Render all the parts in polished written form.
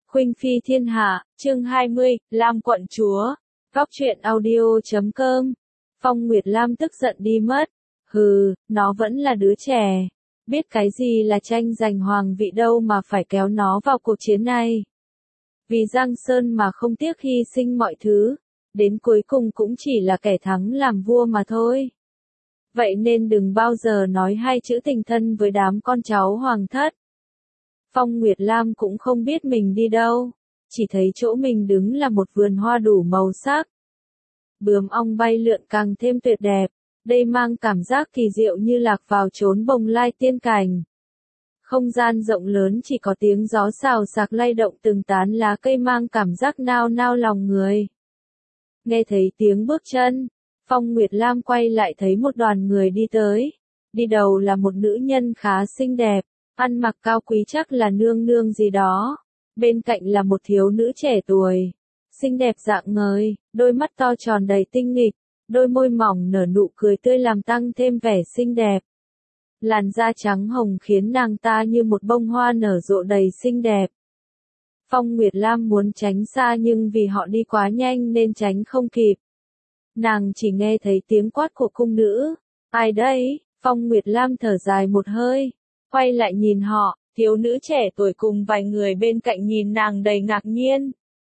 Khuynh Phi Thiên Hạ, chương 20, Lam quận chúa. Góc truyện audio.com. Phong Nguyệt Lam tức giận đi mất. Hừ, nó vẫn là đứa trẻ. Biết cái gì là tranh giành hoàng vị đâu mà phải kéo nó vào cuộc chiến này. Vì Giang Sơn mà không tiếc hy sinh mọi thứ. Đến cuối cùng cũng chỉ là kẻ thắng làm vua mà thôi. Vậy nên đừng bao giờ nói hai chữ tình thân với đám con cháu hoàng thất. Phong Nguyệt Lam cũng không biết mình đi đâu, chỉ thấy chỗ mình đứng là một vườn hoa đủ màu sắc. Bướm ong bay lượn càng thêm tuyệt đẹp, đây mang cảm giác kỳ diệu như lạc vào chốn bồng lai tiên cảnh. Không gian rộng lớn chỉ có tiếng gió xào xạc lay động từng tán lá cây mang cảm giác nao nao lòng người. Nghe thấy tiếng bước chân, Phong Nguyệt Lam quay lại thấy một đoàn người đi tới. Đi đầu là một nữ nhân khá xinh đẹp. Ăn mặc cao quý chắc là nương nương gì đó. Bên cạnh là một thiếu nữ trẻ tuổi. Xinh đẹp rạng ngời, đôi mắt to tròn đầy tinh nghịch, đôi môi mỏng nở nụ cười tươi làm tăng thêm vẻ xinh đẹp. Làn da trắng hồng khiến nàng ta như một bông hoa nở rộ đầy xinh đẹp. Phong Nguyệt Lam muốn tránh xa nhưng vì họ đi quá nhanh nên tránh không kịp. Nàng chỉ nghe thấy tiếng quát của cung nữ. Ai đấy? Phong Nguyệt Lam thở dài một hơi. Quay lại nhìn họ, thiếu nữ trẻ tuổi cùng vài người bên cạnh nhìn nàng đầy ngạc nhiên.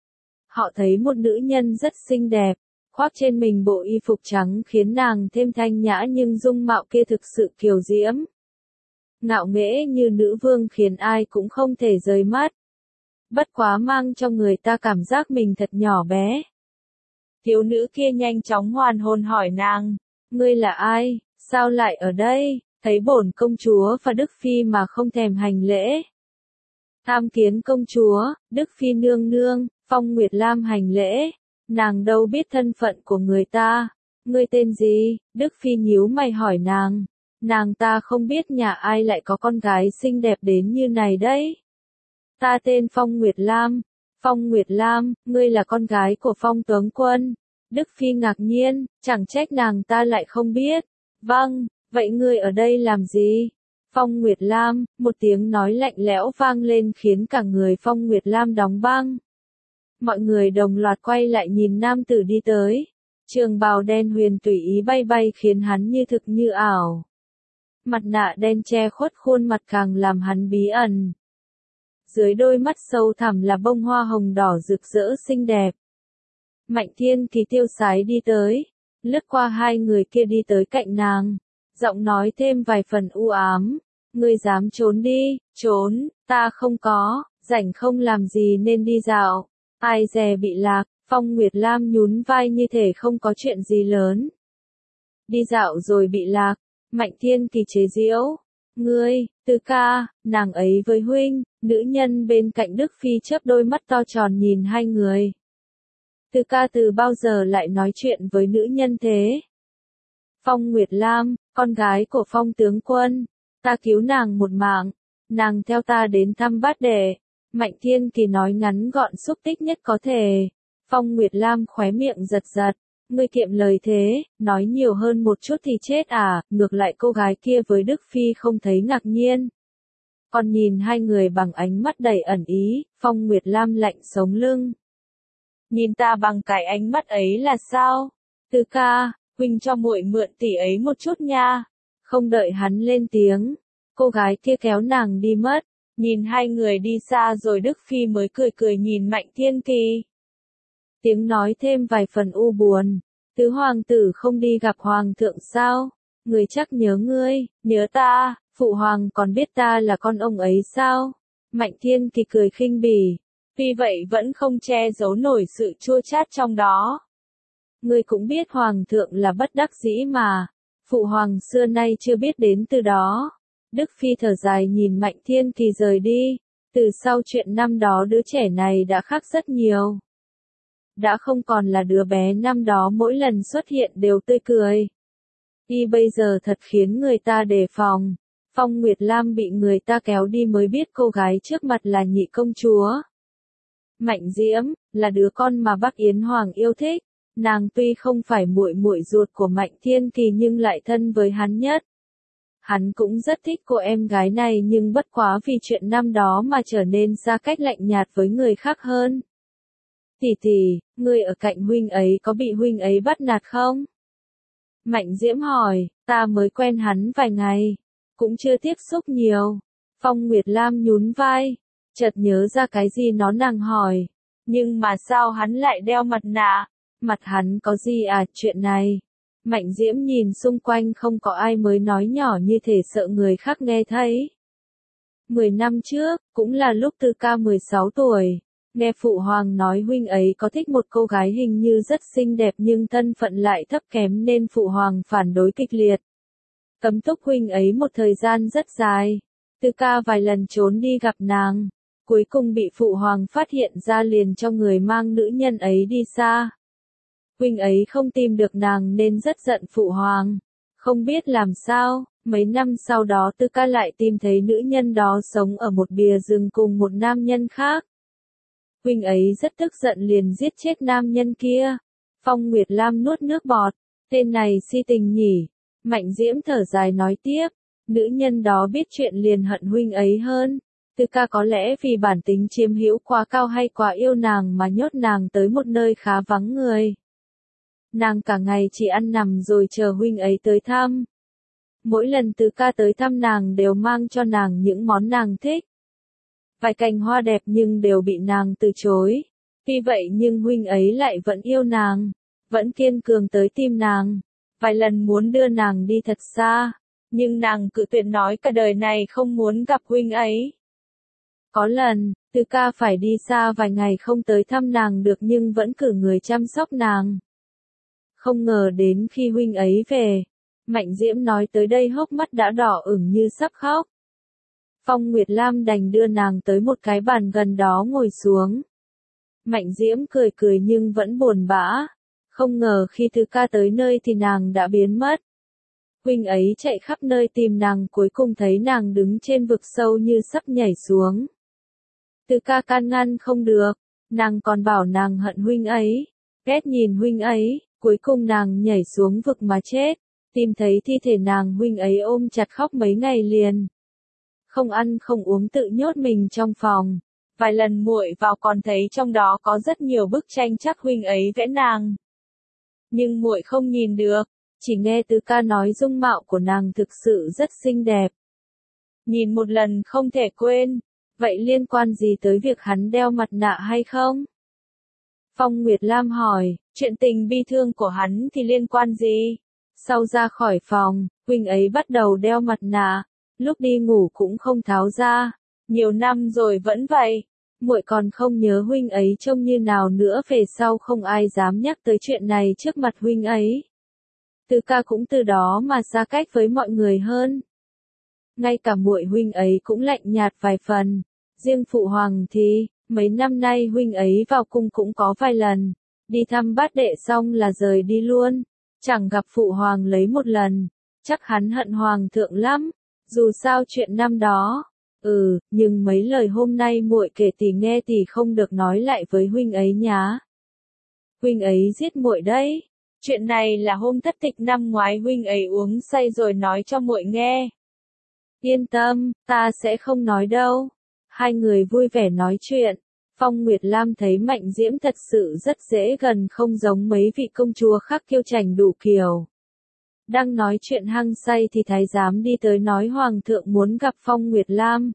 Họ thấy một nữ nhân rất xinh đẹp, khoác trên mình bộ y phục trắng khiến nàng thêm thanh nhã nhưng dung mạo kia thực sự kiều diễm. Ngạo nghễ như nữ vương khiến ai cũng không thể rời mắt. Bất quá mang cho người ta cảm giác mình thật nhỏ bé. Thiếu nữ kia nhanh chóng hoàn hồn hỏi nàng, ngươi là ai, sao lại ở đây? Thấy bổn công chúa và Đức Phi mà không thèm hành lễ. Tham kiến công chúa, Đức Phi nương nương, Phong Nguyệt Lam hành lễ. Nàng đâu biết thân phận của người ta. Ngươi tên gì? Đức Phi nhíu mày hỏi nàng. Nàng ta không biết nhà ai lại có con gái xinh đẹp đến như này đấy. Ta tên Phong Nguyệt Lam. Phong Nguyệt Lam, ngươi là con gái của Phong tướng quân. Đức Phi ngạc nhiên, chẳng trách nàng ta lại không biết. Vâng. Vậy ngươi ở đây làm gì? Phong Nguyệt Lam, một tiếng nói lạnh lẽo vang lên khiến cả người Phong Nguyệt Lam đóng băng. Mọi người đồng loạt quay lại nhìn nam tử đi tới. Trường bào đen huyền tùy ý bay bay khiến hắn như thực như ảo. Mặt nạ đen che khuất khuôn mặt càng làm hắn bí ẩn. Dưới đôi mắt sâu thẳm là bông hoa hồng đỏ rực rỡ xinh đẹp. Mạnh Thiên Kỳ tiêu sái đi tới, lướt qua hai người kia đi tới cạnh nàng. Giọng nói thêm vài phần u ám, ngươi dám trốn đi, trốn, ta không có, rảnh không làm gì nên đi dạo, ai dè bị lạc, Phong Nguyệt Lam nhún vai như thể không có chuyện gì lớn. Đi dạo rồi bị lạc, Mạnh Thiên Kỳ chế giễu, ngươi, Từ ca, nàng ấy với huynh, nữ nhân bên cạnh Đức Phi chớp đôi mắt to tròn nhìn hai người. Từ ca từ bao giờ lại nói chuyện với nữ nhân thế? Phong Nguyệt Lam, con gái của Phong tướng quân, ta cứu nàng một mạng, nàng theo ta đến thăm bát đệ. Mạnh Thiên Kỳ nói ngắn gọn xúc tích nhất có thể. Phong Nguyệt Lam khóe miệng giật giật, ngươi kiệm lời thế, nói nhiều hơn một chút thì chết à? Ngược lại cô gái kia với Đức Phi không thấy ngạc nhiên. Còn nhìn hai người bằng ánh mắt đầy ẩn ý, Phong Nguyệt Lam lạnh sống lưng. Nhìn ta bằng cái ánh mắt ấy là sao? Từ ca, huynh cho muội mượn tỷ ấy một chút nha. Không đợi hắn lên tiếng, cô gái kia kéo nàng đi mất. Nhìn hai người đi xa rồi Đức Phi mới cười cười nhìn Mạnh Thiên Kỳ. Tiếng nói thêm vài phần u buồn. Tứ hoàng tử không đi gặp hoàng thượng sao? Người chắc nhớ ngươi, nhớ ta, phụ hoàng còn biết ta là con ông ấy sao? Mạnh Thiên Kỳ cười khinh bỉ. Vì vậy vẫn không che giấu nổi sự chua chát trong đó. Ngươi cũng biết hoàng thượng là bất đắc dĩ mà, phụ hoàng xưa nay chưa biết đến từ đó. Đức Phi thở dài nhìn Mạnh Thiên Kỳ rời đi, từ sau chuyện năm đó đứa trẻ này đã khác rất nhiều. Đã không còn là đứa bé năm đó mỗi lần xuất hiện đều tươi cười. Y bây giờ thật khiến người ta đề phòng. Phong Nguyệt Lam bị người ta kéo đi mới biết cô gái trước mặt là nhị công chúa. Mạnh Diễm, là đứa con mà Bắc Yến Hoàng yêu thích. Nàng tuy không phải muội muội ruột của Mạnh Thiên Kỳ nhưng lại thân với hắn nhất. Hắn cũng rất thích cô em gái này nhưng bất quá vì chuyện năm đó mà trở nên xa cách lạnh nhạt với người khác hơn. Tỷ tỷ, ngươi ở cạnh huynh ấy có bị huynh ấy bắt nạt không? Mạnh Diễm hỏi, ta mới quen hắn vài ngày, cũng chưa tiếp xúc nhiều. Phong Nguyệt Lam nhún vai, chợt nhớ ra cái gì nó nàng hỏi. Nhưng mà sao hắn lại đeo mặt nạ? Mặt hắn có gì à chuyện này? Mạnh Diễm nhìn xung quanh không có ai mới nói nhỏ như thể sợ người khác nghe thấy. 10 năm trước, cũng là lúc Tư Ca 16 tuổi, nghe Phụ Hoàng nói huynh ấy có thích một cô gái hình như rất xinh đẹp nhưng thân phận lại thấp kém nên Phụ Hoàng phản đối kịch liệt. Cấm túc huynh ấy một thời gian rất dài. Tư Ca vài lần trốn đi gặp nàng, cuối cùng bị Phụ Hoàng phát hiện ra liền cho người mang nữ nhân ấy đi xa. Huynh ấy không tìm được nàng nên rất giận Phụ Hoàng. Không biết làm sao, mấy năm sau đó Tư Ca lại tìm thấy nữ nhân đó sống ở một bìa rừng cùng một nam nhân khác. Huynh ấy rất tức giận liền giết chết nam nhân kia. Phong Nguyệt Lam nuốt nước bọt, tên này si tình nhỉ. Mạnh Diễm thở dài nói tiếp, nữ nhân đó biết chuyện liền hận huynh ấy hơn. Tư Ca có lẽ vì bản tính chiếm hữu quá cao hay quá yêu nàng mà nhốt nàng tới một nơi khá vắng người. Nàng cả ngày chỉ ăn nằm rồi chờ huynh ấy tới thăm. Mỗi lần Tư Ca tới thăm nàng đều mang cho nàng những món nàng thích. Vài cành hoa đẹp nhưng đều bị nàng từ chối. Tuy vậy nhưng huynh ấy lại vẫn yêu nàng, vẫn kiên cường tới tìm nàng. Vài lần muốn đưa nàng đi thật xa, nhưng nàng cự tuyệt nói cả đời này không muốn gặp huynh ấy. Có lần, Tư Ca phải đi xa vài ngày không tới thăm nàng được nhưng vẫn cử người chăm sóc nàng. Không ngờ đến khi huynh ấy về, Mạnh Diễm nói tới đây hốc mắt đã đỏ ửng như sắp khóc. Phong Nguyệt Lam đành đưa nàng tới một cái bàn gần đó ngồi xuống. Mạnh Diễm cười cười nhưng vẫn buồn bã. Không ngờ khi Tư Ca tới nơi thì nàng đã biến mất. Huynh ấy chạy khắp nơi tìm nàng cuối cùng thấy nàng đứng trên vực sâu như sắp nhảy xuống. Tư Ca can ngăn không được, nàng còn bảo nàng hận huynh ấy, ghét nhìn huynh ấy, cuối cùng nàng nhảy xuống vực mà chết. Tìm thấy thi thể nàng huynh ấy ôm chặt khóc mấy ngày liền. Không ăn không uống tự nhốt mình trong phòng. Vài lần muội vào còn thấy trong đó có rất nhiều bức tranh chắc huynh ấy vẽ nàng. Nhưng muội không nhìn được, chỉ nghe Tư Ca nói dung mạo của nàng thực sự rất xinh đẹp. Nhìn một lần không thể quên, vậy liên quan gì tới việc hắn đeo mặt nạ hay không? Phong Nguyệt Lam hỏi, chuyện tình bi thương của hắn thì liên quan gì? Sau ra khỏi phòng, huynh ấy bắt đầu đeo mặt nạ, lúc đi ngủ cũng không tháo ra, nhiều năm rồi vẫn vậy. Muội còn không nhớ huynh ấy trông như nào nữa, về sau không ai dám nhắc tới chuyện này trước mặt huynh ấy. Tư Ca cũng từ đó mà xa cách với mọi người hơn. Ngay cả muội huynh ấy cũng lạnh nhạt vài phần. Riêng Phụ Hoàng thì, mấy năm nay huynh ấy vào cung cũng có vài lần, đi thăm bát đệ xong là rời đi luôn, chẳng gặp Phụ Hoàng lấy một lần, chắc hắn hận Hoàng thượng lắm, dù sao chuyện năm đó. Nhưng mấy lời hôm nay muội kể tỷ nghe tỷ không được nói lại với huynh ấy nhá. Huynh ấy giết muội đấy. Chuyện này là hôm thất tịch năm ngoái huynh ấy uống say rồi nói cho muội nghe. Yên tâm, ta sẽ không nói đâu. Hai người vui vẻ nói chuyện. Phong Nguyệt Lam thấy Mạnh Diễm thật sự rất dễ gần, không giống mấy vị công chúa khác kiêu chảnh đủ kiểu. Đang nói chuyện hăng say thì thái giám đi tới nói Hoàng thượng muốn gặp Phong Nguyệt Lam.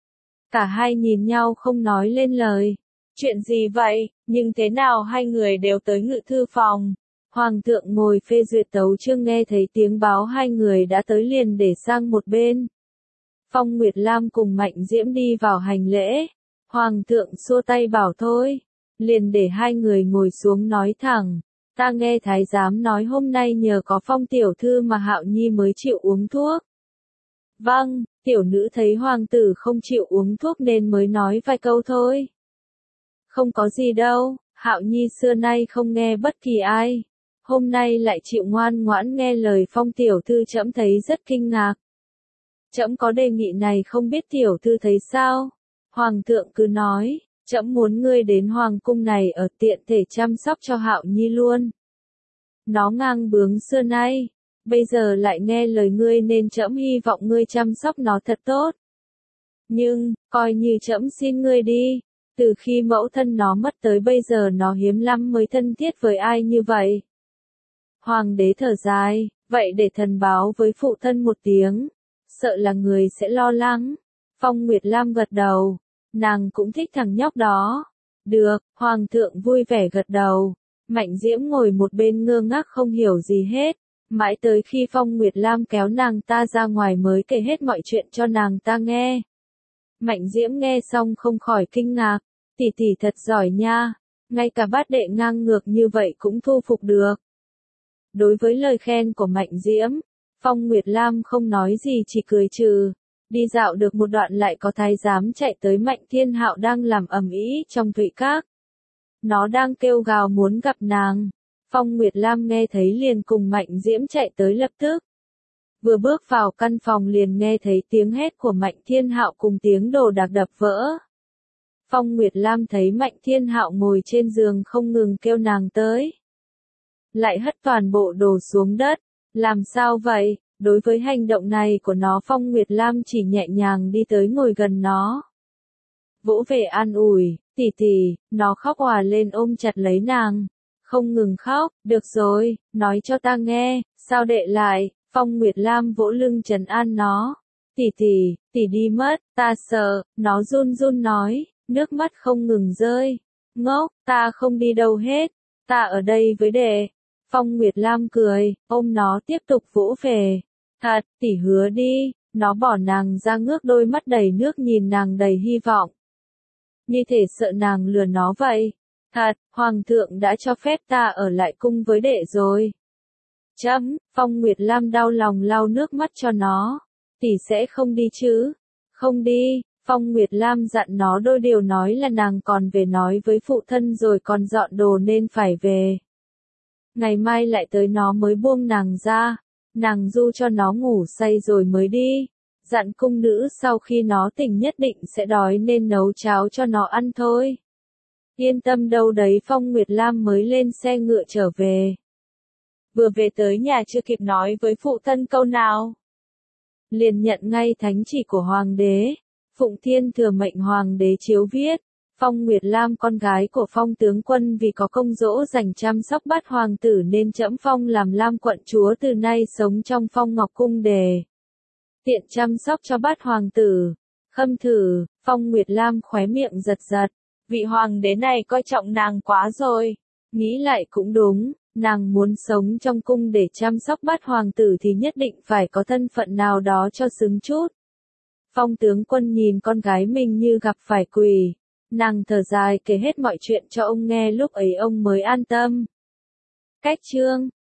Cả hai nhìn nhau không nói lên lời. Chuyện gì vậy, nhưng thế nào hai người đều tới ngự thư phòng. Hoàng thượng ngồi phê duyệt tấu chương nghe thấy tiếng báo hai người đã tới liền để sang một bên. Phong Nguyệt Lam cùng Mạnh Diễm đi vào hành lễ. Hoàng thượng xua tay bảo thôi. Liền để hai người ngồi xuống nói thẳng. Ta nghe thái giám nói hôm nay nhờ có Phong tiểu thư mà Hạo Nhi mới chịu uống thuốc. Vâng, tiểu nữ thấy hoàng tử không chịu uống thuốc nên mới nói vài câu thôi. Không có gì đâu, Hạo Nhi xưa nay không nghe bất kỳ ai. Hôm nay lại chịu ngoan ngoãn nghe lời Phong tiểu thư, trẫm thấy rất kinh ngạc. Trẫm có đề nghị này không biết tiểu thư thấy sao? Hoàng thượng cứ nói, trẫm muốn ngươi đến hoàng cung này ở tiện thể chăm sóc cho Hạo Nhi luôn. Nó ngang bướng xưa nay, bây giờ lại nghe lời ngươi nên trẫm hy vọng ngươi chăm sóc nó thật tốt. Nhưng, coi như trẫm xin ngươi đi, từ khi mẫu thân nó mất tới bây giờ nó hiếm lắm mới thân thiết với ai như vậy. Hoàng đế thở dài, vậy để thần báo với phụ thân một tiếng, sợ là người sẽ lo lắng. Phong Nguyệt Lam gật đầu, nàng cũng thích thằng nhóc đó. Được, Hoàng thượng vui vẻ gật đầu. Mạnh Diễm ngồi một bên ngơ ngác không hiểu gì hết, mãi tới khi Phong Nguyệt Lam kéo nàng ta ra ngoài mới kể hết mọi chuyện cho nàng ta nghe. Mạnh Diễm nghe xong không khỏi kinh ngạc, tỷ tỷ thật giỏi nha, ngay cả bát đệ ngang ngược như vậy cũng thu phục được. Đối với lời khen của Mạnh Diễm, Phong Nguyệt Lam không nói gì chỉ cười trừ. Đi dạo được một đoạn lại có thái giám chạy tới Mạnh Thiên Hạo đang làm ầm ĩ trong thụy các. Nó đang kêu gào muốn gặp nàng. Phong Nguyệt Lam nghe thấy liền cùng Mạnh Diễm chạy tới lập tức. Vừa bước vào căn phòng liền nghe thấy tiếng hét của Mạnh Thiên Hạo cùng tiếng đồ đạc đập vỡ. Phong Nguyệt Lam thấy Mạnh Thiên Hạo ngồi trên giường không ngừng kêu nàng tới. Lại hất toàn bộ đồ xuống đất. Làm sao vậy? Đối với hành động này của nó Phong Nguyệt Lam chỉ nhẹ nhàng đi tới ngồi gần nó. Vỗ về an ủi, tỷ tỷ, nó khóc òa lên ôm chặt lấy nàng. Không ngừng khóc, được rồi, nói cho ta nghe, sao đệ lại, Phong Nguyệt Lam vỗ lưng trấn an nó. Tỷ tỷ đi mất, ta sợ, nó run run nói, nước mắt không ngừng rơi. Ngốc, ta không đi đâu hết, ta ở đây với đệ. Phong Nguyệt Lam cười, ôm nó tiếp tục vỗ về. Thật, tỷ hứa đi, nó bỏ nàng ra ngước đôi mắt đầy nước nhìn nàng đầy hy vọng. Như thể sợ nàng lừa nó vậy. Thật, Hoàng thượng đã cho phép ta ở lại cung với đệ rồi. Phong Nguyệt Lam đau lòng lau nước mắt cho nó. Tỷ sẽ không đi chứ? Không đi, Phong Nguyệt Lam dặn nó đôi điều nói là nàng còn về nói với phụ thân rồi còn dọn đồ nên phải về. Ngày mai lại tới nó mới buông nàng ra. Nàng du cho nó ngủ say rồi mới đi. Dặn cung nữ sau khi nó tỉnh nhất định sẽ đói nên nấu cháo cho nó ăn thôi. Yên tâm đâu đấy Phong Nguyệt Lam mới lên xe ngựa trở về. Vừa về tới nhà chưa kịp nói với phụ thân câu nào. Liền nhận ngay thánh chỉ của Hoàng đế. Phụng Thiên thừa mệnh Hoàng đế chiếu viết. Phong Nguyệt Lam con gái của Phong tướng quân vì có công dỗ dành chăm sóc bát hoàng tử nên trẫm phong làm Lam quận chúa từ nay sống trong Phong Ngọc cung để tiện chăm sóc cho bát hoàng tử. Khâm thử, Phong Nguyệt Lam khóe miệng giật giật, vị hoàng đế này coi trọng nàng quá rồi. Nghĩ lại cũng đúng, nàng muốn sống trong cung để chăm sóc bát hoàng tử thì nhất định phải có thân phận nào đó cho xứng chút. Phong tướng quân nhìn con gái mình như gặp phải quỷ. Nàng thở dài kể hết mọi chuyện cho ông nghe lúc ấy ông mới an tâm. Cách chương